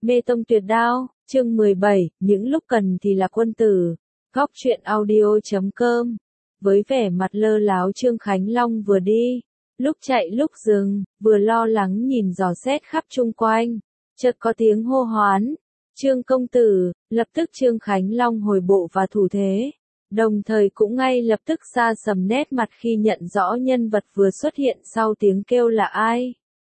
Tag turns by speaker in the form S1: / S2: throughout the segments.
S1: Mê tông tuyệt đao, chương 17, những lúc cần thì là quân tử. Góc truyện audio.com. Với vẻ mặt lơ láo Trương Khánh Long vừa đi, lúc chạy lúc dừng, vừa lo lắng nhìn dò xét khắp chung quanh. Chợt có tiếng hô hoán, Trương công tử, lập tức Trương Khánh Long hồi bộ và thủ thế. Đồng thời cũng ngay lập tức xa sầm nét mặt khi nhận rõ nhân vật vừa xuất hiện sau tiếng kêu là ai.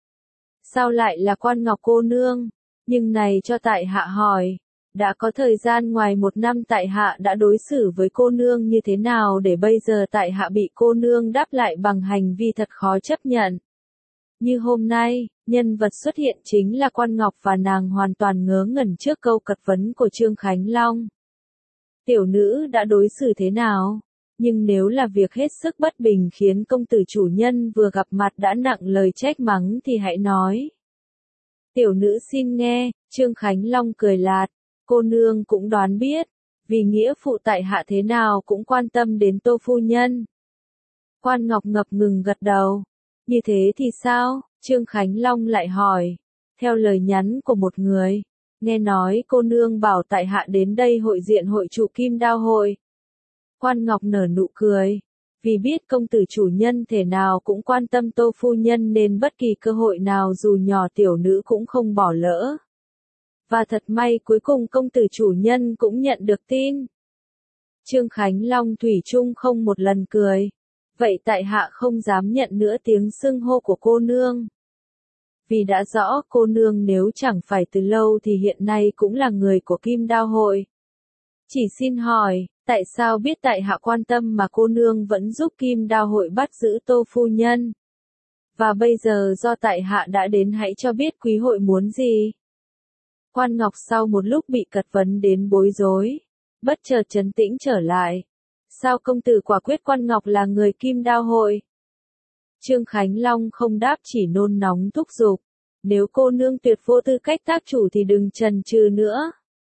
S1: Sao lại là Quan Ngọc cô nương? Nhưng này cho tại hạ hỏi, đã có thời gian ngoài 1 năm tại hạ đã đối xử với cô nương như thế nào để bây giờ tại hạ bị cô nương đáp lại bằng hành vi thật khó chấp nhận. Như hôm nay, nhân vật xuất hiện chính là Quan Ngọc và nàng hoàn toàn ngớ ngẩn trước câu cật vấn của Trương Khánh Long. Tiểu nữ đã đối xử thế nào? Nhưng nếu là việc hết sức bất bình khiến công tử chủ nhân vừa gặp mặt đã nặng lời trách mắng thì hãy nói. Tiểu nữ xin nghe, Trương Khánh Long cười lạt, cô nương cũng đoán biết, vì nghĩa phụ tại hạ thế nào cũng quan tâm đến Tô phu nhân. Quan Ngọc ngập ngừng gật đầu, như thế thì sao? Trương Khánh Long lại hỏi, theo lời nhắn của một người, nghe nói cô nương bảo tại hạ đến đây hội diện hội trụ Kim Đao hội. Quan Ngọc nở nụ cười, vì biết công tử chủ nhân thể nào cũng quan tâm Tô phu nhân nên bất kỳ cơ hội nào dù nhỏ tiểu nữ cũng không bỏ lỡ. Và thật may cuối cùng công tử chủ nhân cũng nhận được tin. Trương Khánh Long thủy chung không một lần cười, vậy tại hạ không dám nhận nữa tiếng xưng hô của cô nương. Vì đã rõ cô nương nếu chẳng phải từ lâu thì hiện nay cũng là người của Kim Đao hội. Chỉ xin hỏi, tại sao biết tại hạ quan tâm mà cô nương vẫn giúp Kim Đao hội bắt giữ Tô phu nhân? Và bây giờ do tại hạ đã đến hãy cho biết quý hội muốn gì? Quan Ngọc sau một lúc bị cật vấn đến bối rối, bất chợt trấn tĩnh trở lại. Sao công tử quả quyết Quan Ngọc là người Kim Đao hội? Trương Khánh Long không đáp chỉ nôn nóng thúc giục. Nếu cô nương tuyệt vô tư cách tác chủ thì đừng chần chừ nữa.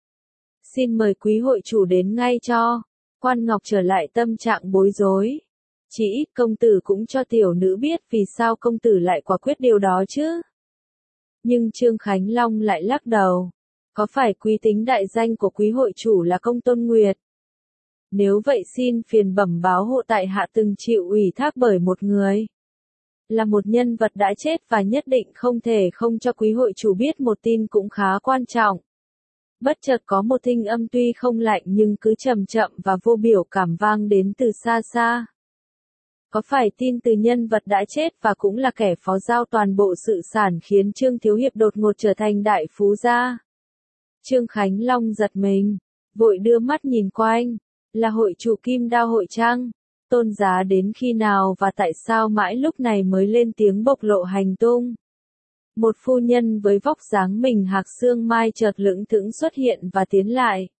S1: Xin mời quý hội chủ đến ngay cho. Quan Ngọc trở lại tâm trạng bối rối. Chỉ ít công tử cũng cho tiểu nữ biết vì sao công tử lại quả quyết điều đó chứ. Nhưng Trương Khánh Long lại lắc đầu. Có phải quý tính đại danh của quý hội chủ là Công Tôn Nguyệt? Nếu vậy xin phiền bẩm báo hộ tại hạ từng chịu ủy thác bởi một người. Là một nhân vật đã chết và nhất định không thể không cho quý hội chủ biết một tin cũng khá quan trọng. Bất chợt có một thanh âm tuy không lạnh nhưng cứ chậm chậm và vô biểu cảm vang đến từ xa xa. Có phải tin từ nhân vật đã chết và cũng là kẻ phó giao toàn bộ sự sản khiến Trương Thiếu Hiệp đột ngột trở thành đại phú gia? Trương Khánh Long giật mình, vội đưa mắt nhìn quanh, là hội chủ Kim Đao hội chăng? Tôn giá đến khi nào và tại sao mãi lúc này mới lên tiếng bộc lộ hành tung? Một phu nhân với vóc dáng mình hạc xương mai chợt lững thững xuất hiện và tiến lại.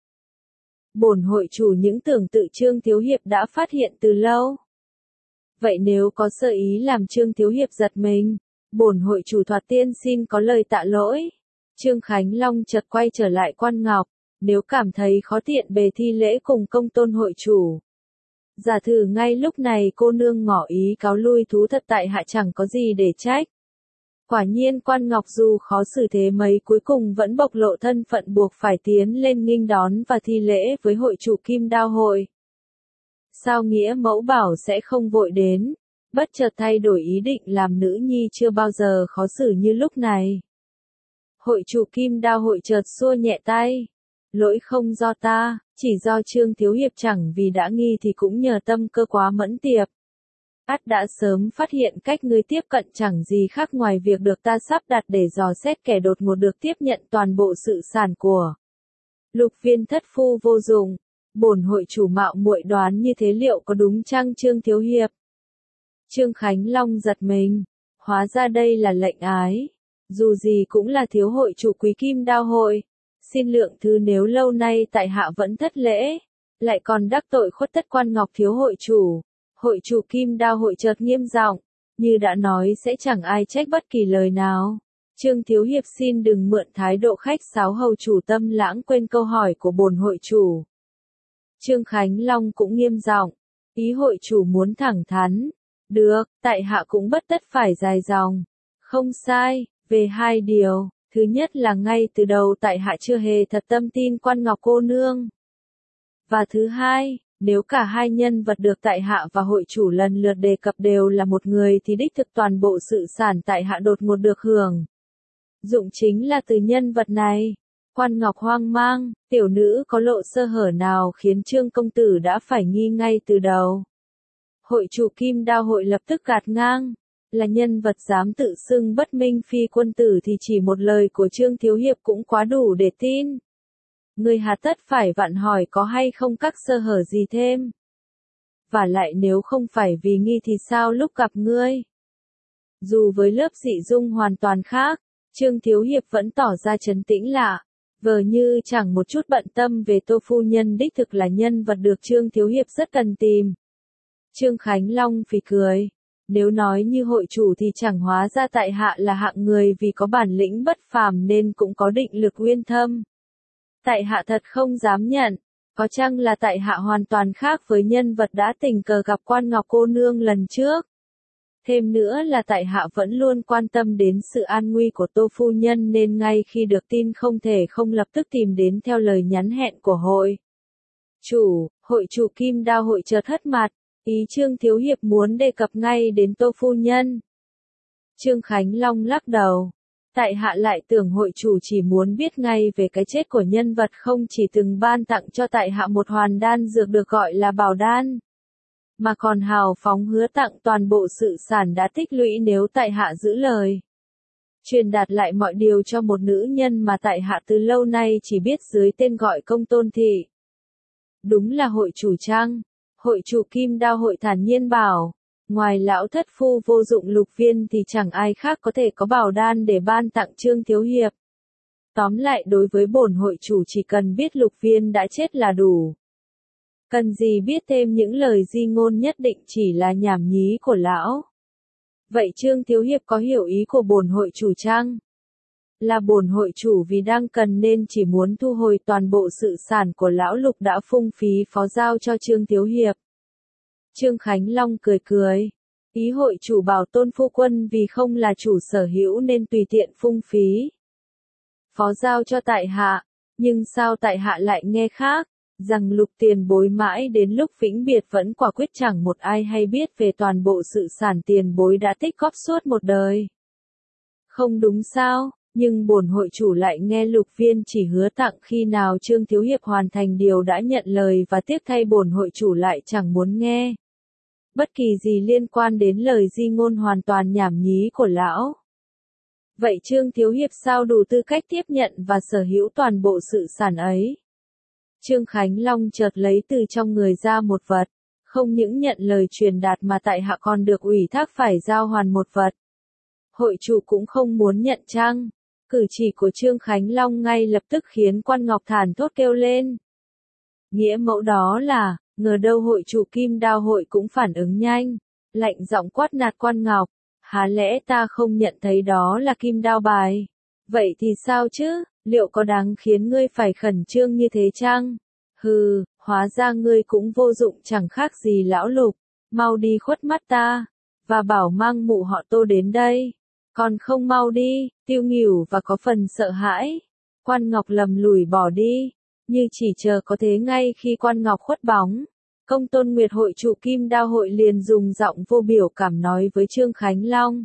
S1: Bổn hội chủ những tưởng tự Trương Thiếu Hiệp đã phát hiện từ lâu. Vậy nếu có sơ ý làm Trương Thiếu Hiệp giật mình, bổn hội chủ thoạt tiên xin có lời tạ lỗi. Trương Khánh Long chợt quay trở lại Quan Ngọc, nếu cảm thấy khó tiện bề thi lễ cùng Công Tôn hội chủ. Giả thử ngay lúc này cô nương ngỏ ý cáo lui thú thật tại hạ chẳng có gì để trách. Quả nhiên Quan Ngọc dù khó xử thế mấy cuối cùng vẫn bộc lộ thân phận buộc phải tiến lên nghênh đón và thi lễ với hội chủ Kim Đao hội. Sao nghĩa mẫu bảo sẽ không vội đến, bất chợt thay đổi ý định làm nữ nhi chưa bao giờ khó xử như lúc này. Hội chủ Kim Đao hội chợt xua nhẹ tay. Lỗi không do ta, chỉ do Trương Thiếu Hiệp chẳng vì đã nghi thì cũng nhờ tâm cơ quá mẫn tiệp. Át đã sớm phát hiện cách ngươi tiếp cận chẳng gì khác ngoài việc được ta sắp đặt để dò xét kẻ đột ngột được tiếp nhận toàn bộ sự sản của Lục Viên thất phu vô dụng. Bổn hội chủ mạo muội đoán như thế liệu có đúng chăng Trương Thiếu Hiệp? Trương Khánh Long giật mình, hóa ra đây là lệnh ái. Dù gì cũng là thiếu hội chủ quý Kim Đao hội. Xin lượng thứ nếu lâu nay tại hạ vẫn thất lễ, lại còn đắc tội khuất tất Quan Ngọc thiếu hội chủ. Hội chủ Kim Đao hội chợt nghiêm giọng, như đã nói sẽ chẳng ai trách bất kỳ lời nào. Trương Thiếu Hiệp xin đừng mượn thái độ khách sáo hầu chủ tâm lãng quên câu hỏi của bổn hội chủ. Trương Khánh Long cũng nghiêm giọng, ý hội chủ muốn thẳng thắn. Được, tại hạ cũng bất tất phải dài dòng. Không sai, về 2 điều. Thứ nhất là ngay từ đầu tại hạ chưa hề thật tâm tin Quan Ngọc cô nương. Và thứ hai, nếu cả hai nhân vật được tại hạ và hội chủ lần lượt đề cập đều là một người thì đích thực toàn bộ sự sản tại hạ đột ngột được hưởng dụng chính là từ nhân vật này. Quan Ngọc hoang mang, tiểu nữ có lộ sơ hở nào khiến Trương công tử đã phải nghi ngay từ đầu. Hội chủ Kim Đao hội lập tức gạt ngang, là nhân vật dám tự xưng bất minh phi quân tử thì chỉ một lời của Trương thiếu hiệp cũng quá đủ để tin. Ngươi hà tất phải vặn hỏi có hay không các sơ hở gì thêm. Và lại nếu không phải vì nghi thì sao lúc gặp ngươi. Dù với lớp dị dung hoàn toàn khác, Trương thiếu hiệp vẫn tỏ ra trấn tĩnh lạ, vờ như chẳng một chút bận tâm về Tô phu nhân đích thực là nhân vật được Trương thiếu hiệp rất cần tìm. Trương Khánh Long phì cười, nếu nói như hội chủ thì chẳng hóa ra tại hạ là hạng người vì có bản lĩnh bất phàm nên cũng có định lực uyên thâm. Tại hạ thật không dám nhận, có chăng là tại hạ hoàn toàn khác với nhân vật đã tình cờ gặp Quan Ngọc cô nương lần trước. Thêm nữa là tại hạ vẫn luôn quan tâm đến sự an nguy của Tô phu nhân nên ngay khi được tin không thể không lập tức tìm đến theo lời nhắn hẹn của hội chủ Kim Đao hội chợt hất mặt, ý Trương thiếu hiệp muốn đề cập ngay đến Tô phu nhân. Trương Khánh Long lắc đầu, tại hạ lại tưởng hội chủ chỉ muốn biết ngay về cái chết của nhân vật không chỉ từng ban tặng cho tại hạ một hoàn đan dược được gọi là bảo đan, mà còn hào phóng hứa tặng toàn bộ sự sản đã tích lũy nếu tại hạ giữ lời. Truyền đạt lại mọi điều cho một nữ nhân mà tại hạ từ lâu nay chỉ biết dưới tên gọi Công Tôn Thị. Đúng là hội chủ chăng? Hội chủ Kim Đao hội thản nhiên bảo, ngoài lão thất phu vô dụng Lục Viên thì chẳng ai khác có thể có bảo đan để ban tặng Trương thiếu hiệp. Tóm lại đối với bổn hội chủ chỉ cần biết Lục Viên đã chết là đủ. Cần gì biết thêm những lời di ngôn nhất định chỉ là nhảm nhí của lão. Vậy Trương thiếu hiệp có hiểu ý của bổn hội chủ chăng? Là bổn hội chủ vì đang cần nên chỉ muốn thu hồi toàn bộ sự sản của lão Lục đã phung phí phó giao cho Trương thiếu hiệp. Trương Khánh Long cười cười, ý hội chủ bảo Tôn phu quân vì không là chủ sở hữu nên tùy tiện phung phí phó giao cho tại hạ, nhưng sao tại hạ lại nghe khác, rằng Lục tiền bối mãi đến lúc vĩnh biệt vẫn quả quyết chẳng một ai hay biết về toàn bộ sự sản tiền bối đã tích góp suốt một đời. Không đúng sao, nhưng bổn hội chủ lại nghe Lục Viên chỉ hứa tặng khi nào Trương thiếu hiệp hoàn thành điều đã nhận lời và tiếc thay bổn hội chủ lại chẳng muốn nghe bất kỳ gì liên quan đến lời di ngôn hoàn toàn nhảm nhí của lão. Vậy Trương thiếu hiệp sao đủ tư cách tiếp nhận và sở hữu toàn bộ sự sản ấy? Trương Khánh Long chợt lấy từ trong người ra một vật, không những nhận lời truyền đạt mà tại hạ còn được ủy thác phải giao hoàn một vật. Hội chủ cũng không muốn nhận chăng? Cử chỉ của Trương Khánh Long ngay lập tức khiến Quan Ngọc thản thốt kêu lên. Nghĩa mẫu đó là, ngờ đâu hội chủ Kim Đao hội cũng phản ứng nhanh, lạnh giọng quát nạt Quan Ngọc, há lẽ ta không nhận thấy đó là kim đao bài? Vậy thì sao chứ, liệu có đáng khiến ngươi phải khẩn trương như thế chăng? Hừ, hóa ra ngươi cũng vô dụng chẳng khác gì lão Lục, mau đi khuất mắt ta, và bảo mang mụ họ Tô đến đây. Còn không mau đi, Tiêu Nghỉu và có phần sợ hãi. Quan Ngọc lầm lủi bỏ đi, như chỉ chờ có thế ngay khi Quan Ngọc khuất bóng. Công Tôn Nguyệt hội trụ Kim Đao hội liền dùng giọng vô biểu cảm nói với Trương Khánh Long.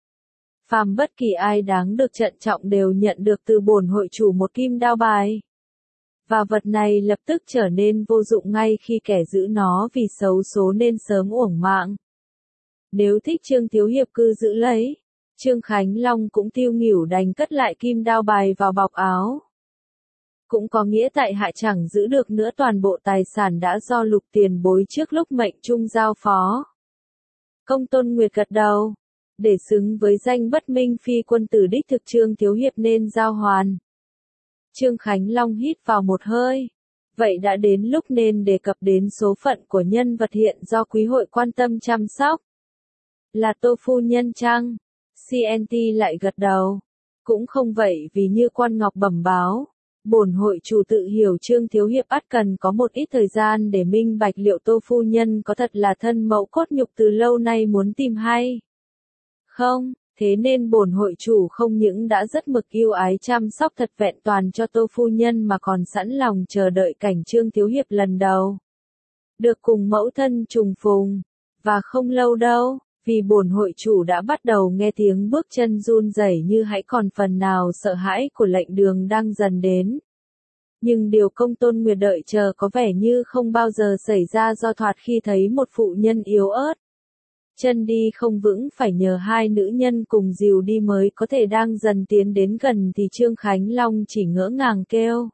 S1: Phàm bất kỳ ai đáng được trân trọng đều nhận được từ bổn hội chủ một kim đao bài. Và vật này lập tức trở nên vô dụng ngay khi kẻ giữ nó vì xấu số nên sớm uổng mạng. Nếu thích Trương thiếu hiệp cứ giữ lấy. Trương Khánh Long cũng Tiêu Nghỉu đành cất lại kim đao bài vào bọc áo. Cũng có nghĩa tại hạ chẳng giữ được nữa toàn bộ tài sản đã do Lục tiền bối trước lúc mệnh trung giao phó. Công Tôn Nguyệt gật đầu. Để xứng với danh bất minh phi quân tử đích thực Trương thiếu hiệp nên giao hoàn. Trương Khánh Long hít vào một hơi. Vậy đã đến lúc nên đề cập đến số phận của nhân vật hiện do quý hội quan tâm chăm sóc. Là Tô phu nhân chăng? CNT lại gật đầu. Cũng không vậy vì như Quan Ngọc bẩm báo. Bổn hội chủ tự hiểu Trương thiếu hiệp ắt cần có một ít thời gian để minh bạch liệu Tô phu nhân có thật là thân mẫu cốt nhục từ lâu nay muốn tìm hay không. Thế nên bổn hội chủ không những đã rất mực yêu ái chăm sóc thật vẹn toàn cho Tô phu nhân mà còn sẵn lòng chờ đợi cảnh Trương Thiếu Hiệp lần đầu được cùng mẫu thân trùng phùng. Và không lâu đâu, vì bổn hội chủ đã bắt đầu nghe tiếng bước chân run rẩy như hãy còn phần nào sợ hãi của lệnh đường đang dần đến. Nhưng điều Công Tôn Nguyệt đợi chờ có vẻ như không bao giờ xảy ra do thoạt khi thấy một phụ nhân yếu ớt. Chân đi không vững phải nhờ hai nữ nhân cùng dìu đi mới có thể đang dần tiến đến gần thì Trương Khánh Long chỉ ngỡ ngàng kêu.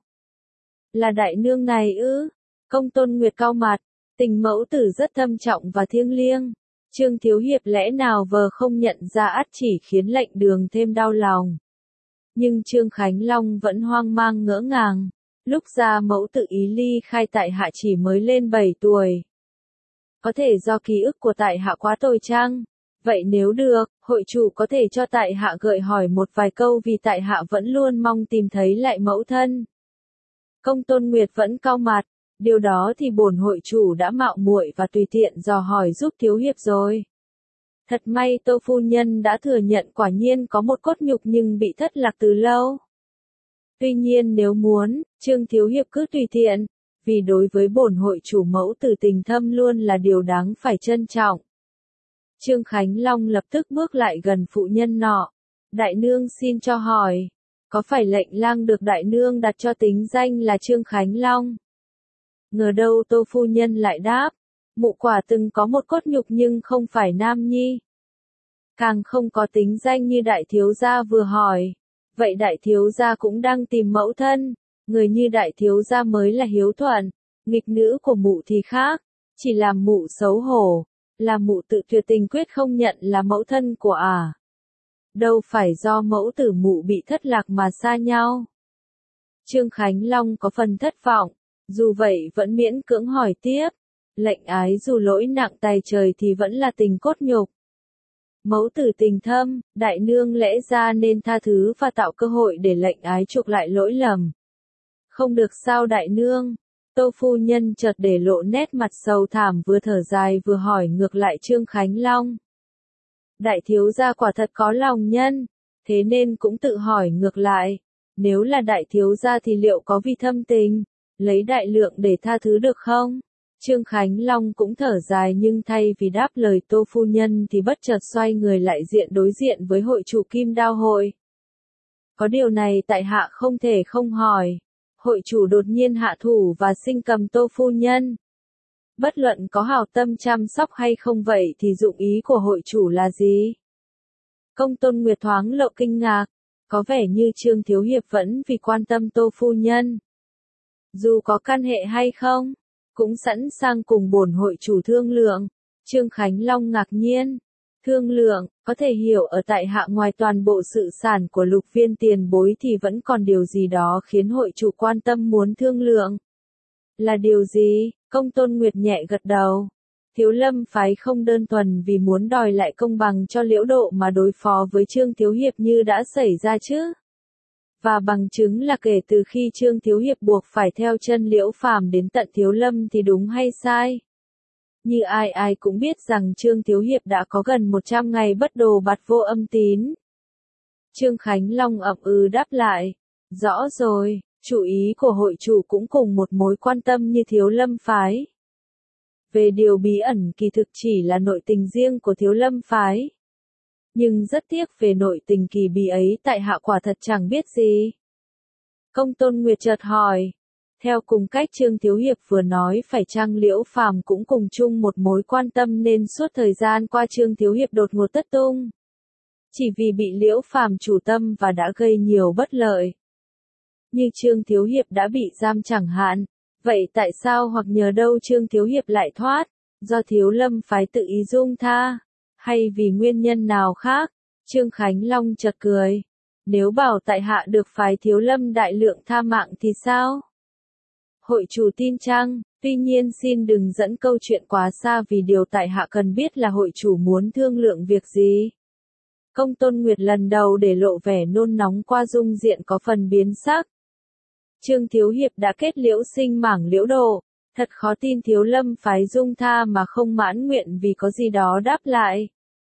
S1: Là đại nương này ư? Công Tôn Nguyệt cau mặt, tình mẫu tử rất thâm trọng và thiêng liêng. Trương Thiếu Hiệp lẽ nào vờ không nhận ra ắt chỉ khiến lệnh đường thêm đau lòng. Nhưng Trương Khánh Long vẫn hoang mang ngỡ ngàng. Lúc ra mẫu tự ý ly khai tại hạ chỉ mới lên 7 tuổi. Có thể do ký ức của tại hạ quá tồi chăng? Vậy nếu được, hội chủ có thể cho tại hạ gợi hỏi một vài câu vì tại hạ vẫn luôn mong tìm thấy lại mẫu thân. Công Tôn Nguyệt vẫn cau mặt, điều đó thì bổn hội chủ đã mạo muội và tùy tiện dò hỏi giúp Thiếu Hiệp rồi. Thật may Tô phu nhân đã thừa nhận quả nhiên có một cốt nhục nhưng bị thất lạc từ lâu. Tuy nhiên nếu muốn, Trương Thiếu Hiệp cứ tùy tiện, vì đối với bổn hội chủ mẫu tử tình thâm luôn là điều đáng phải trân trọng. Trương Khánh Long lập tức bước lại gần phụ nhân nọ. Đại nương xin cho hỏi, có phải lệnh lang được đại nương đặt cho tính danh là Trương Khánh Long? Ngờ đâu Tô phu nhân lại đáp, mụ quả từng có một cốt nhục nhưng không phải nam nhi. Càng không có tính danh như đại thiếu gia vừa hỏi. Vậy đại thiếu gia cũng đang tìm mẫu thân, người như đại thiếu gia mới là hiếu thuận, nghịch nữ của mụ thì khác, chỉ làm mụ xấu hổ, là mụ tự tuyệt tình quyết không nhận là mẫu thân của đâu phải do mẫu tử mụ bị thất lạc mà xa nhau. Trương Khánh Long có phần thất vọng, dù vậy vẫn miễn cưỡng hỏi tiếp, lệnh ái dù lỗi nặng tày trời thì vẫn là tình cốt nhục. Mẫu tử tình thâm, đại nương lẽ ra nên tha thứ và tạo cơ hội để lệnh ái chuộc lại lỗi lầm. Không được sao đại nương? Tô phu nhân chợt để lộ nét mặt sầu thảm vừa thở dài vừa hỏi ngược lại Trương Khánh Long. Đại thiếu gia quả thật có lòng nhân, thế nên cũng tự hỏi ngược lại, nếu là đại thiếu gia thì liệu có vì thâm tình, lấy đại lượng để tha thứ được không? Trương Khánh Long cũng thở dài nhưng thay vì đáp lời Tô phu nhân thì bất chợt xoay người lại đối diện với hội chủ Kim Đao hội. Có điều này tại hạ không thể không hỏi. Hội chủ đột nhiên hạ thủ và sinh cầm Tô phu nhân. Bất luận có hảo tâm chăm sóc hay không vậy thì dụng ý của hội chủ là gì? Công Tôn Nguyệt thoáng lộ kinh ngạc, có vẻ như Trương Thiếu Hiệp vẫn vì quan tâm Tô phu nhân. Dù có căn hệ hay không, cũng sẵn sàng cùng bổn hội chủ thương lượng. Trương Khánh Long ngạc nhiên. Thương lượng, có thể hiểu ở tại hạ ngoài toàn bộ sự sản của Lục Viên tiền bối thì vẫn còn điều gì đó khiến hội chủ quan tâm muốn thương lượng. Là điều gì? Công Tôn Nguyệt nhẹ gật đầu. Thiếu Lâm phái không đơn thuần vì muốn đòi lại công bằng cho Liễu Độ mà đối phó với Trương Thiếu Hiệp như đã xảy ra chứ. Và bằng chứng là kể từ khi Trương Thiếu Hiệp buộc phải theo chân Liễu Phàm đến tận Thiếu Lâm thì đúng hay sai? Như ai ai cũng biết rằng Trương Thiếu Hiệp đã có gần 100 ngày bất đồ bạt vô âm tín. Trương Khánh Long ậm ừ đáp lại. Rõ rồi, chủ ý của hội chủ cũng cùng một mối quan tâm như Thiếu Lâm phái. Về điều bí ẩn kỳ thực chỉ là nội tình riêng của Thiếu Lâm phái. Nhưng rất tiếc về nội tình kỳ bí ấy tại hạ quả thật chẳng biết gì. Công Tôn Nguyệt chợt hỏi. Theo cùng cách Trương Thiếu Hiệp vừa nói phải chăng Liễu Phàm cũng cùng chung một mối quan tâm nên suốt thời gian qua Trương Thiếu Hiệp đột ngột tất tung. Chỉ vì bị Liễu Phàm chủ tâm và đã gây nhiều bất lợi. Như Trương Thiếu Hiệp đã bị giam chẳng hạn, vậy tại sao hoặc nhờ đâu Trương Thiếu Hiệp lại thoát, do Thiếu Lâm phái tự ý dung tha, hay vì nguyên nhân nào khác? Trương Khánh Long chợt cười. Nếu bảo tại hạ được phái Thiếu Lâm đại lượng tha mạng thì sao? Hội chủ tin chăng, tuy nhiên xin đừng dẫn câu chuyện quá xa vì điều tại hạ cần biết là hội chủ muốn thương lượng việc gì. Công Tôn Nguyệt lần đầu để lộ vẻ nôn nóng qua dung diện có phần biến sắc. Trương Thiếu Hiệp đã kết liễu sinh mảng Liễu Độ, thật khó tin Thiếu Lâm phái dung tha mà không mãn nguyện vì có gì đó đáp lại.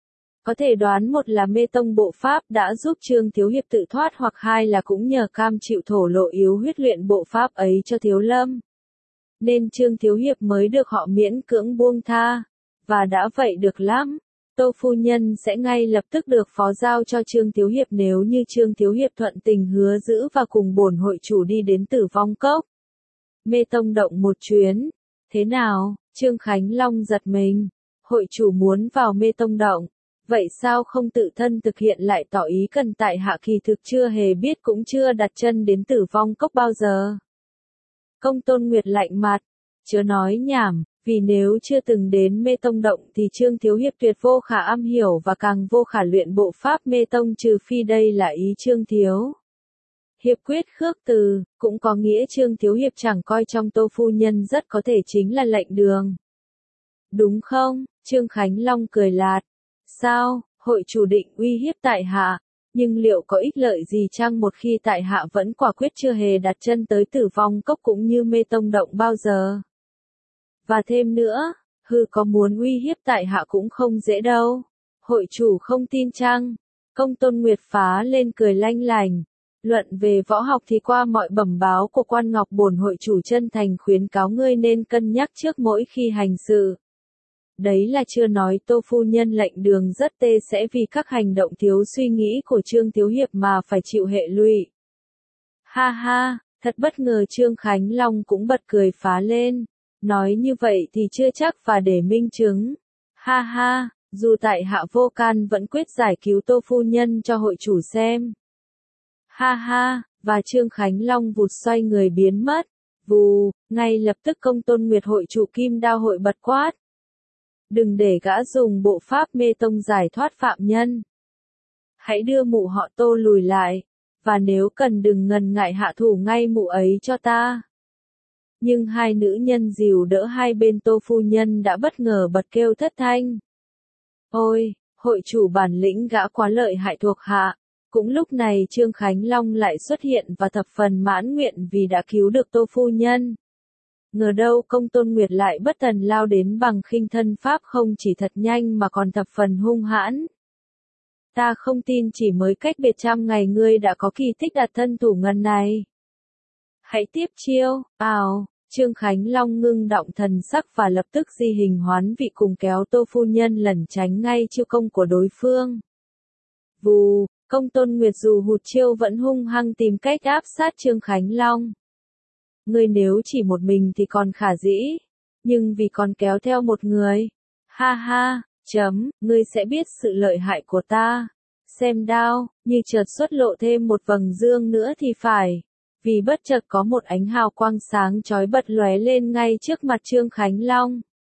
S1: Có thể đoán một là mê tông bộ pháp đã giúp Trương Thiếu Hiệp tự thoát, hoặc hai là cũng nhờ cam chịu thổ lộ yếu huyết luyện bộ pháp ấy cho Thiếu Lâm. Nên Trương Thiếu Hiệp mới được họ miễn cưỡng buông tha. Và đã vậy được lắm. Tô phu nhân sẽ ngay lập tức được phó giao cho Trương Thiếu Hiệp nếu như Trương Thiếu Hiệp thuận tình hứa giữ và cùng bổn hội chủ đi đến Tử Vong Cốc. Mê tông động một chuyến. Thế nào? Trương Khánh Long giật mình. Hội chủ muốn vào mê tông động. Vậy sao không tự thân thực hiện lại tỏ ý cần tại hạ kỳ thực chưa hề biết cũng chưa đặt chân đến Tử Vong Cốc bao giờ. Công Tôn Nguyệt lạnh mặt. Chớ nói nhảm, vì nếu chưa từng đến mê tông động thì Trương Thiếu Hiệp tuyệt vô khả am hiểu và càng vô khả luyện bộ pháp mê tông, trừ phi đây là ý Trương Thiếu Hiệp quyết khước từ, cũng có nghĩa Trương Thiếu Hiệp chẳng coi trong Tô phu nhân rất có thể chính là lệnh đường. Đúng không? Trương Khánh Long cười lạt. Sao, hội chủ định uy hiếp tại hạ, nhưng liệu có ích lợi gì chăng một khi tại hạ vẫn quả quyết chưa hề đặt chân tới Tử Vong Cốc cũng như mê tông động bao giờ? Và thêm nữa, có muốn uy hiếp tại hạ cũng không dễ đâu. Hội chủ không tin chăng? Công Tôn Nguyệt phá lên cười lanh lành. Luận về võ học thì qua mọi bẩm báo của quan ngọc bổn hội chủ chân thành khuyến cáo ngươi nên cân nhắc trước mỗi khi hành sự. Đấy là chưa nói Tô phu nhân lệnh đường rất tê sẽ vì các hành động thiếu suy nghĩ của Trương Thiếu Hiệp mà phải chịu hệ lụy. Ha ha, thật bất ngờ. Trương Khánh Long cũng bật cười phá lên. Nói như vậy thì chưa chắc, và để minh chứng. Ha ha, dù tại hạ vô can vẫn quyết giải cứu Tô phu nhân cho hội chủ xem. Ha ha, và Trương Khánh Long vụt xoay người biến mất. Vù, ngay lập tức Công Tôn Nguyệt hội chủ Kim Đao hội bật quát. Đừng để gã dùng bộ pháp mê tông giải thoát phạm nhân. Hãy đưa mụ họ Tô lùi lại, và nếu cần đừng ngần ngại hạ thủ ngay mụ ấy cho ta. Nhưng hai nữ nhân dìu đỡ hai bên Tô phu nhân đã bất ngờ bật kêu thất thanh. Ôi, hội chủ bản lĩnh gã quá lợi hại thuộc hạ. Cũng lúc này Trương Khánh Long lại xuất hiện và thập phần mãn nguyện vì đã cứu được Tô phu nhân. Ngờ đâu Công Tôn Nguyệt lại bất thần lao đến bằng khinh thân pháp, không chỉ thật nhanh mà còn thập phần hung hãn. Ta không tin chỉ mới cách biệt 100 ngày ngươi đã có kỳ tích đặt thân thủ ngần này. Hãy tiếp chiêu. Trương Khánh Long ngưng động thần sắc và lập tức di hình hoán vị cùng kéo Tô phu nhân lẩn tránh ngay chiêu công của đối phương. Vù, Công Tôn Nguyệt dù hụt chiêu vẫn hung hăng tìm cách áp sát Trương Khánh Long. Ngươi nếu chỉ một mình thì còn khả dĩ, nhưng vì còn kéo theo một người. Ha ha, ngươi sẽ biết sự lợi hại của ta. Xem đao, như chợt xuất lộ thêm một vầng dương nữa thì phải. Vì bất chợt có một ánh hào quang sáng chói bật lóe lên ngay trước mặt Trương Khánh Long.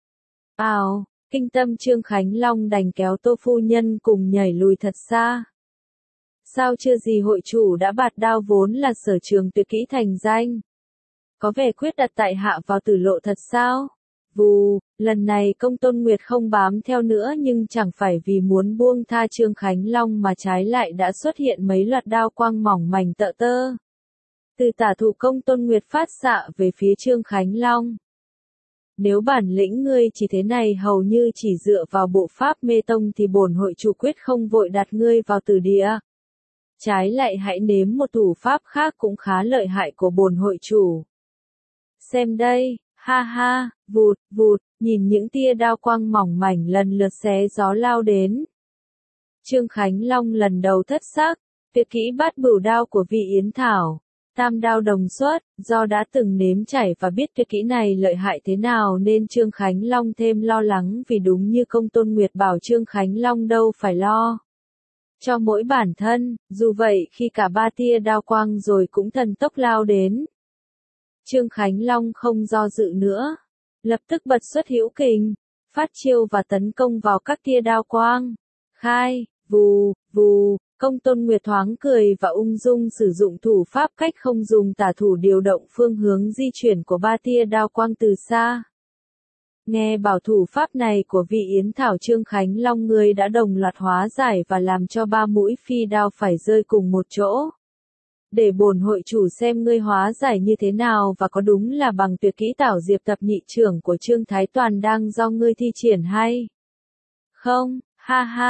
S1: Kinh tâm Trương Khánh Long đành kéo Tô phu nhân cùng nhảy lùi thật xa. Sao chưa gì hội chủ đã bạt đao vốn là sở trường tuyệt kỹ thành danh. Có vẻ quyết đặt tại hạ vào tử lộ thật sao? Vù, lần này Công Tôn Nguyệt không bám theo nữa, nhưng chẳng phải vì muốn buông tha Trương Khánh Long mà trái lại đã xuất hiện mấy loạt đao quang mỏng mảnh tợ tơ. Từ tả thủ Công Tôn Nguyệt phát xạ về phía Trương Khánh Long. Nếu bản lĩnh ngươi chỉ thế này hầu như chỉ dựa vào bộ pháp mê tông thì bổn hội chủ quyết không vội đặt ngươi vào tử địa. Trái lại hãy nếm một thủ pháp khác cũng khá lợi hại của bổn hội chủ. Xem đây, ha ha, vụt, nhìn những tia đao quang mỏng mảnh lần lượt xé gió lao đến. Trương Khánh Long lần đầu thất sắc, tuyệt kỹ bát bửu đao của vị Yến Thảo, tam đao đồng xuất, do đã từng nếm trải và biết tuyệt kỹ này lợi hại thế nào nên Trương Khánh Long thêm lo lắng, vì đúng như Công Tôn Nguyệt bảo Trương Khánh Long đâu phải lo cho mỗi bản thân, dù vậy khi cả ba tia đao quang rồi cũng thần tốc lao đến. Trương Khánh Long không do dự nữa, lập tức bật xuất hữu kình, phát chiêu và tấn công vào các tia đao quang. Khai, vù, Công Tôn Nguyệt thoáng cười và ung dung sử dụng thủ pháp cách không dùng tả thủ điều động phương hướng di chuyển của ba tia đao quang từ xa. Nghe bảo thủ pháp này của vị Yến Thảo Trương Khánh Long ngươi đã đồng loạt hóa giải và làm cho ba mũi phi đao phải rơi cùng một chỗ. Để bổn hội chủ xem ngươi hóa giải như thế nào và có đúng là bằng tuyệt kỹ Tảo Diệp Thập Nhị Trưởng của Trương Thái Toàn đang do ngươi thi triển hay không? Ha ha,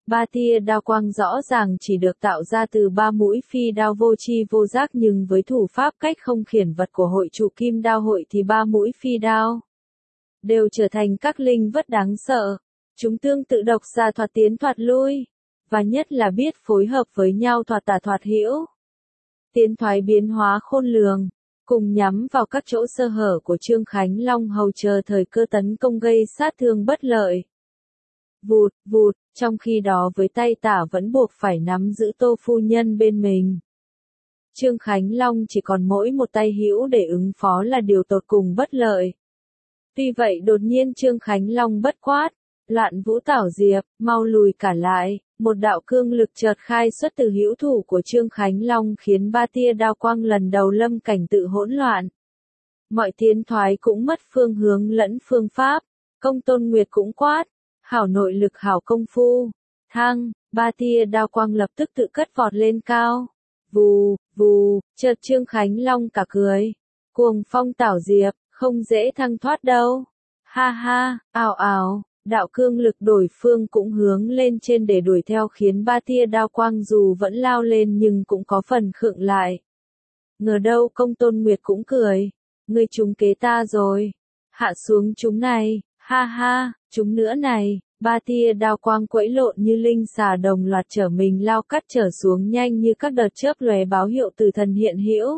S1: Ba tia đao quang rõ ràng chỉ được tạo ra từ ba mũi phi đao vô tri vô giác, nhưng với thủ pháp cách không khiển vật của hội chủ kim đao hội thì ba mũi phi đao đều trở thành các linh vật đáng sợ. Chúng tương tự độc ra thoạt tiến thoạt lui, và nhất là biết phối hợp với nhau thoạt tả thoạt hữu. Tiến thoái biến hóa khôn lường, cùng nhắm vào các chỗ sơ hở của Trương Khánh Long hầu chờ thời cơ tấn công gây sát thương bất lợi. Vụt, vụt, trong khi đó với tay tả vẫn buộc phải nắm giữ Tô phu nhân bên mình. Trương Khánh Long chỉ còn mỗi một tay hữu để ứng phó là điều tột cùng bất lợi. Tuy vậy đột nhiên Trương Khánh Long bất quát, Loạn Vũ Tảo Diệp, mau lùi cả lại, một đạo cương lực chợt khai xuất từ hữu thủ của Trương Khánh Long khiến ba tia đao quang lần đầu lâm cảnh tự hỗn loạn. Mọi tiến thoái cũng mất phương hướng lẫn phương pháp, Công Tôn Nguyệt cũng quát, hảo nội lực hảo công phu, thăng, ba tia đao quang lập tức tự cất vọt lên cao. Vù, vù, chợt Trương Khánh Long cả cười, cuồng phong tảo diệp, không dễ thăng thoát đâu. Ha ha, ào ào, đạo cương lực đổi phương cũng hướng lên trên để đuổi theo khiến ba tia đao quang dù vẫn lao lên nhưng cũng có phần khựng lại. Ngờ đâu Công Tôn Nguyệt cũng cười, ngươi trúng kế ta rồi, hạ xuống chúng này, ha ha, chúng nữa này. Ba tia đao quang quẫy lộn như linh xà đồng loạt trở mình lao cắt trở xuống nhanh như các đợt chớp lóe báo hiệu tử thần hiện hữu.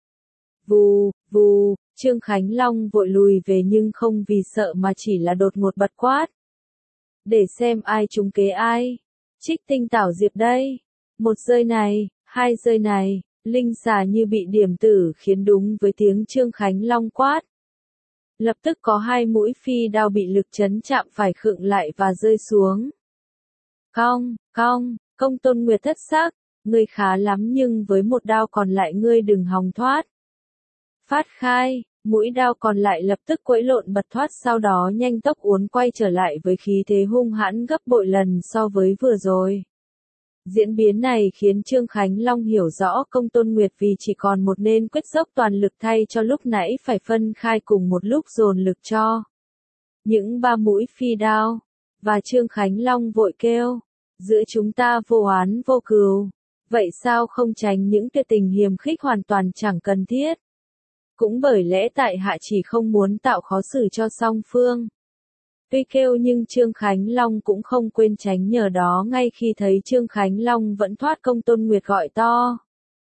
S1: Vù, vù, Trương Khánh Long vội lùi về nhưng không vì sợ mà chỉ là đột ngột bật quát. Để xem ai trúng kế ai. Trích Tinh Tảo Diệp đây. Một rơi này, hai rơi này, linh xà như bị điểm tử khiến đúng với tiếng Trương Khánh Long quát. Lập tức có hai mũi phi đao bị lực chấn chạm phải khựng lại và rơi xuống. Cong, cong, Công Tôn Nguyệt thất sắc, ngươi khá lắm nhưng với một đao còn lại ngươi đừng hòng thoát. Phát khai, mũi đao còn lại lập tức quẫy lộn bật thoát sau đó nhanh tốc uốn quay trở lại với khí thế hung hãn gấp bội lần so với vừa rồi. Diễn biến này khiến Trương Khánh Long hiểu rõ Công Tôn Nguyệt vì chỉ còn một nên quyết dốc toàn lực thay cho lúc nãy phải phân khai cùng một lúc dồn lực cho những ba mũi phi đao, và Trương Khánh Long vội kêu, giữa chúng ta vô oán vô cừu, vậy sao không tránh những cái tình hiềm khích hoàn toàn chẳng cần thiết. Cũng bởi lẽ tại hạ chỉ không muốn tạo khó xử cho song phương. Tuy kêu nhưng Trương Khánh Long cũng không quên tránh nhờ đó ngay khi thấy Trương Khánh Long vẫn thoát Công Tôn Nguyệt gọi to.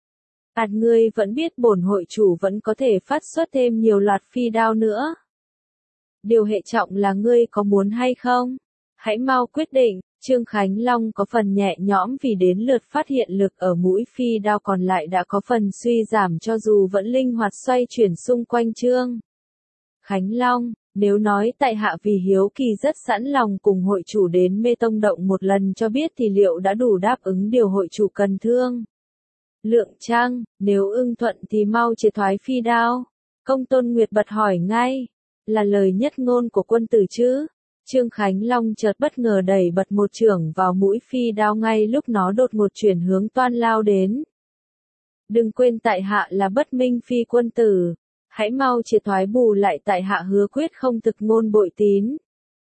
S1: Ngươi vẫn biết bổn hội chủ vẫn có thể phát xuất thêm nhiều loạt phi đao nữa. Điều hệ trọng là ngươi có muốn hay không? Hãy mau quyết định. Trương Khánh Long có phần nhẹ nhõm vì đến lượt phát hiện lực ở mũi phi đao còn lại đã có phần suy giảm cho dù vẫn linh hoạt xoay chuyển xung quanh Trương Khánh Long. Nếu nói tại hạ vì hiếu kỳ rất sẵn lòng cùng hội chủ đến Mê Tông Động một lần cho biết thì liệu đã đủ đáp ứng điều hội chủ cần thương lượng chăng? Nếu ưng thuận thì mau triệt thoái phi đao. Công Tôn Nguyệt bật hỏi ngay, là lời nhất ngôn của quân tử chứ? Trương Khánh Long chợt bất ngờ đẩy bật một chưởng vào mũi phi đao ngay lúc nó đột ngột chuyển hướng toan lao đến. Đừng quên tại hạ là bất minh phi quân tử. Hãy mau triệt thoái bù lại tại hạ hứa quyết không thực ngôn bội tín.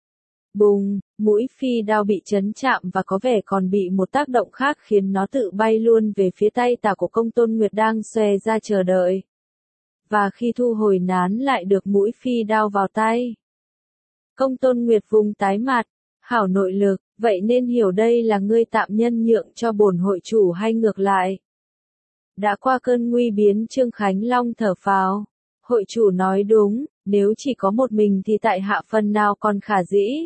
S1: Bùng, mũi phi đao bị chấn chạm và có vẻ còn bị một tác động khác khiến nó tự bay luôn về phía tay tả của Công Tôn Nguyệt đang xòe ra chờ đợi. Và khi thu hồi nán lại được mũi phi đao vào tay, Công Tôn Nguyệt vùng tái mặt, hảo nội lực, vậy nên hiểu đây là ngươi tạm nhân nhượng cho bổn hội chủ hay ngược lại. Đã qua cơn nguy biến Trương Khánh Long thở phào. Hội chủ nói đúng, nếu chỉ có một mình thì tại hạ phần nào còn khả dĩ.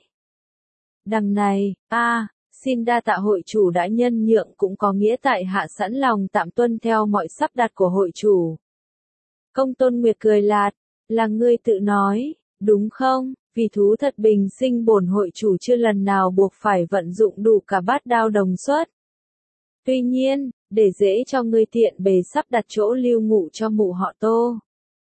S1: Đằng này, xin đa tạ hội chủ đã nhân nhượng cũng có nghĩa tại hạ sẵn lòng tạm tuân theo mọi sắp đặt của hội chủ. Công Tôn Nguyệt cười lạt, là ngươi tự nói, đúng không? Vì thú thật bình sinh bổn hội chủ chưa lần nào buộc phải vận dụng đủ cả bát đao đồng suất. Tuy nhiên, để dễ cho ngươi tiện bề sắp đặt chỗ lưu ngụ cho mụ họ Tô.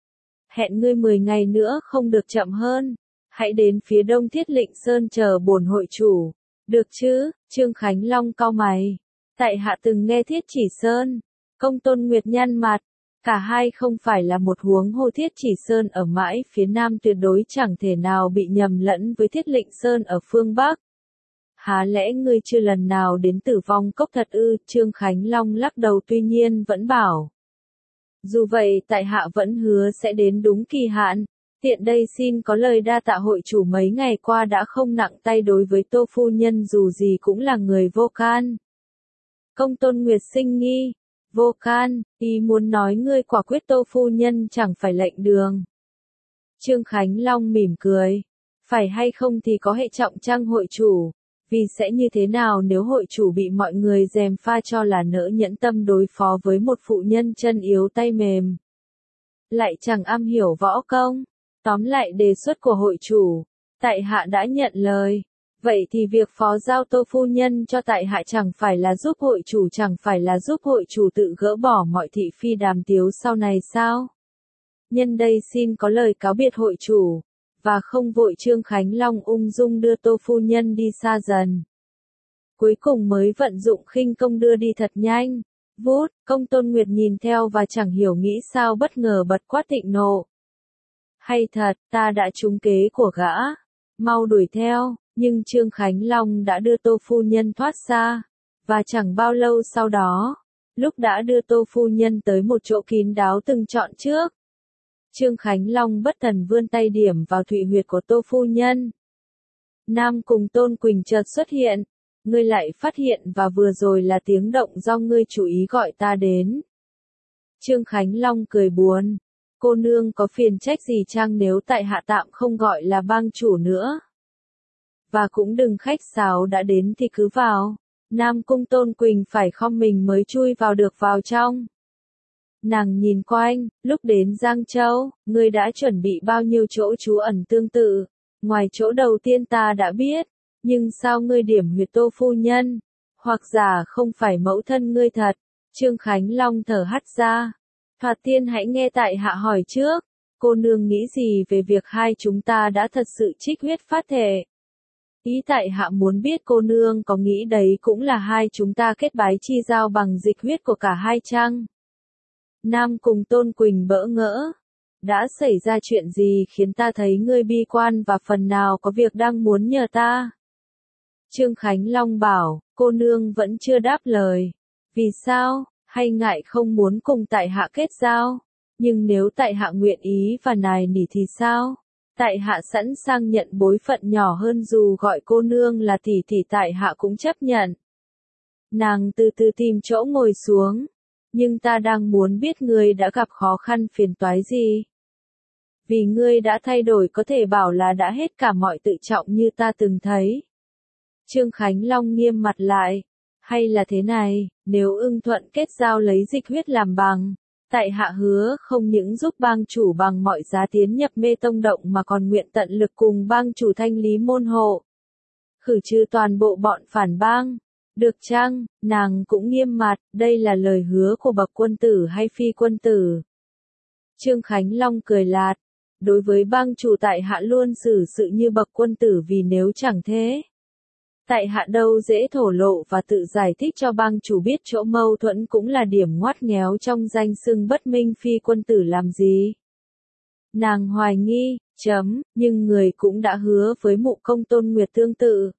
S1: Hẹn ngươi 10 ngày nữa không được chậm hơn. Hãy đến phía đông Thiết Lịnh Sơn chờ bổn hội chủ. Được chứ? Trương Khánh Long cau mày. Tại hạ từng nghe Thiết Chỉ Sơn. Công Tôn Nguyệt nhăn mặt. Cả hai không phải là một huống hồ. Thiết Chỉ Sơn ở mãi phía nam tuyệt đối chẳng thể nào bị nhầm lẫn với Thiết Lịnh Sơn ở phương Bắc. Há lẽ ngươi chưa lần nào đến Tử Vong Cốc thật ư? Trương Khánh Long lắc đầu tuy nhiên vẫn bảo. Dù vậy tại hạ vẫn hứa sẽ đến đúng kỳ hạn. Tiện đây xin có lời đa tạ hội chủ mấy ngày qua đã không nặng tay đối với Tô phu nhân dù gì cũng là người vô can. Công Tôn Nguyệt sinh nghi. Vô can, ý muốn nói ngươi quả quyết Tô phu nhân chẳng phải lệnh đường. Trương Khánh Long mỉm cười. Phải hay không thì có hệ trọng chăng hội chủ? Vì sẽ như thế nào nếu hội chủ bị mọi người gièm pha cho là nỡ nhẫn tâm đối phó với một phụ nhân chân yếu tay mềm? Lại chẳng am hiểu võ công. Tóm lại đề xuất của hội chủ, tại hạ đã nhận lời. Vậy thì việc phó giao Tô phu nhân cho tại hạ chẳng phải là giúp hội chủ tự gỡ bỏ mọi thị phi đàm tiếu sau này sao? Nhân đây xin có lời cáo biệt hội chủ, và không vội. Trương Khánh Long ung dung đưa Tô phu nhân đi xa dần. Cuối cùng mới vận dụng khinh công đưa đi thật nhanh. Vút, Công Tôn Nguyệt nhìn theo và chẳng hiểu nghĩ sao bất ngờ bật quát thịnh nộ. Hay thật, ta đã trúng kế của gã. Mau đuổi theo, nhưng Trương Khánh Long đã đưa Tô phu nhân thoát xa. Và chẳng bao lâu sau đó, lúc đã đưa Tô phu nhân tới một chỗ kín đáo từng chọn trước, Trương Khánh Long bất thần vươn tay điểm vào thụy huyệt của Tô phu nhân. Nam cùng Tôn Quỳnh chợt xuất hiện. Ngươi lại phát hiện và vừa rồi là tiếng động do ngươi chủ ý gọi ta đến. Trương Khánh Long cười buồn. Cô nương có phiền trách gì chăng nếu tại hạ tạm không gọi là bang chủ nữa? Và cũng đừng khách sáo, đã đến thì cứ vào. Nam cung Tôn Quỳnh phải khom mình mới chui vào được vào trong. Nàng nhìn quanh, lúc đến Giang Châu, ngươi đã chuẩn bị bao nhiêu chỗ trú ẩn tương tự? Ngoài chỗ đầu tiên ta đã biết, nhưng sao ngươi điểm huyệt Tô phu nhân? Hoặc giả không phải mẫu thân ngươi thật? Trương Khánh Long thở hắt ra. Thoạt tiên hãy nghe tại hạ hỏi trước, cô nương nghĩ gì về việc hai chúng ta đã thật sự trích huyết phát thể? Ý tại hạ muốn biết cô nương có nghĩ đấy cũng là hai chúng ta kết bái chi giao bằng dịch huyết của cả hai chăng? Nam cùng Tôn Quỳnh bỡ ngỡ. Đã xảy ra chuyện gì khiến ta thấy ngươi bi quan và phần nào có việc đang muốn nhờ ta? Trương Khánh Long bảo, cô nương vẫn chưa đáp lời. Vì sao? Hay ngại không muốn cùng tại hạ kết giao? Nhưng nếu tại hạ nguyện ý và nài nỉ thì sao? Tại hạ sẵn sàng nhận bối phận nhỏ hơn, dù gọi cô nương là tỷ thì tại hạ cũng chấp nhận. Nàng từ từ tìm chỗ ngồi xuống. Nhưng ta đang muốn biết ngươi đã gặp khó khăn phiền toái gì? Vì ngươi đã thay đổi có thể bảo là đã hết cả mọi tự trọng như ta từng thấy. Trương Khánh Long nghiêm mặt lại. Hay là thế này, nếu ưng thuận kết giao lấy dịch huyết làm bằng, tại hạ hứa không những giúp bang chủ bằng mọi giá tiến nhập Mê Tông Động mà còn nguyện tận lực cùng bang chủ thanh lý môn hộ, khử trừ toàn bộ bọn phản bang. Được chăng? Nàng cũng nghiêm mặt, đây là lời hứa của bậc quân tử hay phi quân tử? Trương Khánh Long cười lạt. Đối với bang chủ tại hạ luôn xử sự như bậc quân tử, vì nếu chẳng thế, tại hạ đâu dễ thổ lộ và tự giải thích cho bang chủ biết chỗ mâu thuẫn cũng là điểm ngoắt nghéo trong danh xưng bất minh phi quân tử làm gì. Nàng hoài nghi, nhưng người cũng đã hứa với mụ Công Tôn Nguyệt tương tự.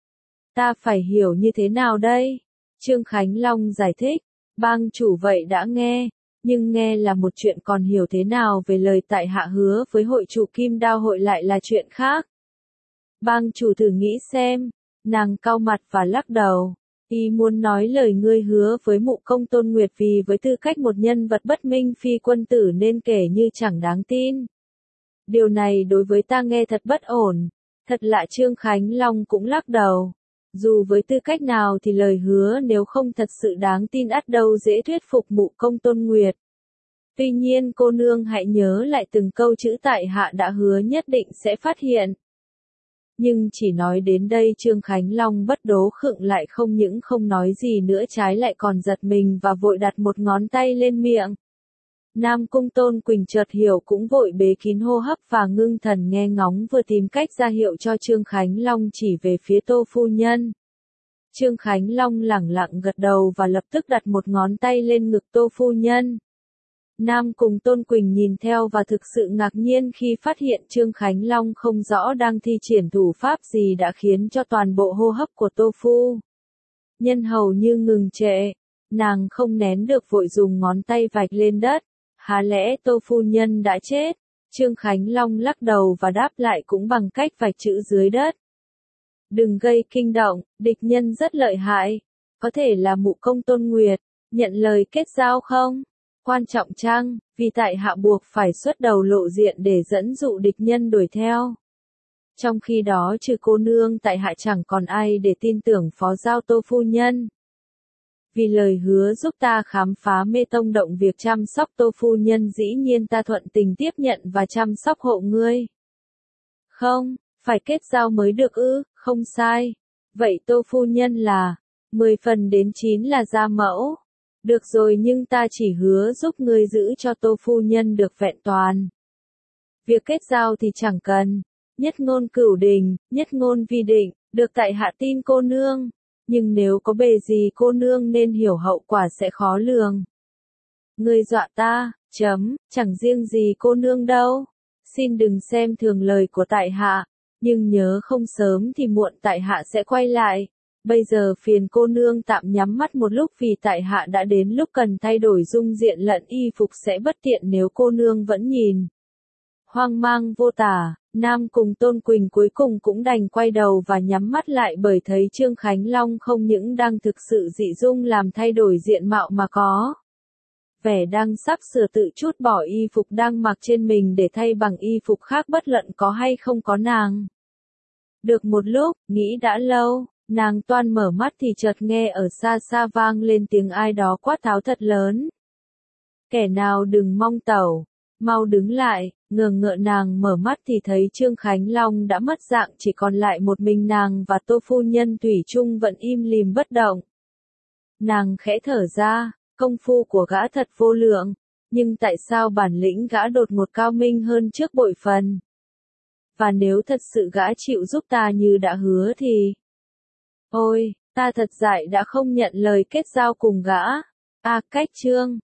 S1: Ta phải hiểu như thế nào đây? Trương Khánh Long giải thích, bang chủ vậy đã nghe, nhưng nghe là một chuyện, còn hiểu thế nào về lời tại hạ hứa với hội chủ Kim Đao hội lại là chuyện khác. Bang chủ thử nghĩ xem. Nàng cau mặt và lắc đầu. Ý muốn nói lời ngươi hứa với mụ Công Tôn Nguyệt vì với tư cách một nhân vật bất minh phi quân tử nên kể như chẳng đáng tin. Điều này đối với ta nghe thật bất ổn. Thật lạ. Trương Khánh Long cũng lắc đầu. Dù với tư cách nào thì lời hứa nếu không thật sự đáng tin ắt đâu dễ thuyết phục mụ Công Tôn Nguyệt. Tuy nhiên cô nương hãy nhớ lại từng câu chữ tại hạ đã hứa nhất định sẽ phát hiện. Nhưng chỉ nói đến đây Trương Khánh Long bất đố khựng lại, không những không nói gì nữa trái lại còn giật mình và vội đặt một ngón tay lên miệng. Nam cung Tôn Quỳnh chợt hiểu cũng vội bế kín hô hấp và ngưng thần nghe ngóng, vừa tìm cách ra hiệu cho Trương Khánh Long chỉ về phía Tô phu nhân. Trương Khánh Long lẳng lặng gật đầu và lập tức đặt một ngón tay lên ngực Tô phu nhân. Nam cùng Tôn Quỳnh nhìn theo và thực sự ngạc nhiên khi phát hiện Trương Khánh Long không rõ đang thi triển thủ pháp gì đã khiến cho toàn bộ hô hấp của Tô Phu Nhân hầu như ngừng trệ. Nàng không nén được vội dùng ngón tay vạch lên đất. Há lẽ Tô Phu Nhân đã chết? Trương Khánh Long lắc đầu và đáp lại cũng bằng cách vạch chữ dưới đất. Đừng gây kinh động, địch nhân rất lợi hại. Có thể là mụ công Tôn Nguyệt, nhận lời kết giao không? Quan trọng chăng, vì tại hạ buộc phải xuất đầu lộ diện để dẫn dụ địch nhân đuổi theo. Trong khi đó trừ cô nương tại hạ chẳng còn ai để tin tưởng phó giao Tô Phu Nhân. Vì lời hứa giúp ta khám phá mê tông động việc chăm sóc Tô Phu Nhân dĩ nhiên ta thuận tình tiếp nhận và chăm sóc hộ ngươi. Không, phải kết giao mới được ư, không sai. Vậy Tô Phu Nhân là, 10 phần đến 9 là gia mẫu. Được rồi nhưng ta chỉ hứa giúp ngươi giữ cho Tô Phu Nhân được vẹn toàn. Việc kết giao thì chẳng cần. Nhất ngôn cửu đình, nhất ngôn vi định, được tại hạ tin cô nương. Nhưng nếu có bề gì cô nương nên hiểu hậu quả sẽ khó lường. Ngươi dọa ta, chẳng riêng gì cô nương đâu. Xin đừng xem thường lời của tại hạ. Nhưng nhớ không sớm thì muộn tại hạ sẽ quay lại. Bây giờ phiền cô nương tạm nhắm mắt một lúc vì tại hạ đã đến lúc cần thay đổi dung diện lẫn y phục sẽ bất tiện nếu cô nương vẫn nhìn. Hoang mang vô tả, Nam cùng Tôn Quỳnh cuối cùng cũng đành quay đầu và nhắm mắt lại bởi thấy Trương Khánh Long không những đang thực sự dị dung làm thay đổi diện mạo mà có vẻ đang sắp sửa tự trút bỏ y phục đang mặc trên mình để thay bằng y phục khác bất luận có hay không có nàng. Được một lúc, nghĩ đã lâu, nàng toan mở mắt thì chợt nghe ở xa xa vang lên tiếng ai đó quát tháo thật lớn. Kẻ nào đừng mong tẩu, mau đứng lại, ngờ nàng mở mắt thì thấy Trương Khánh Long đã mất dạng chỉ còn lại một mình nàng và Tô Phu Nhân thủy chung vẫn im lìm bất động. Nàng khẽ thở ra, công phu của gã thật vô lượng, nhưng tại sao bản lĩnh gã đột ngột cao minh hơn trước bội phần? Và nếu thật sự gã chịu giúp ta như đã hứa thì... Ôi, ta thật dại đã không nhận lời kết giao cùng gã. Cách Trương.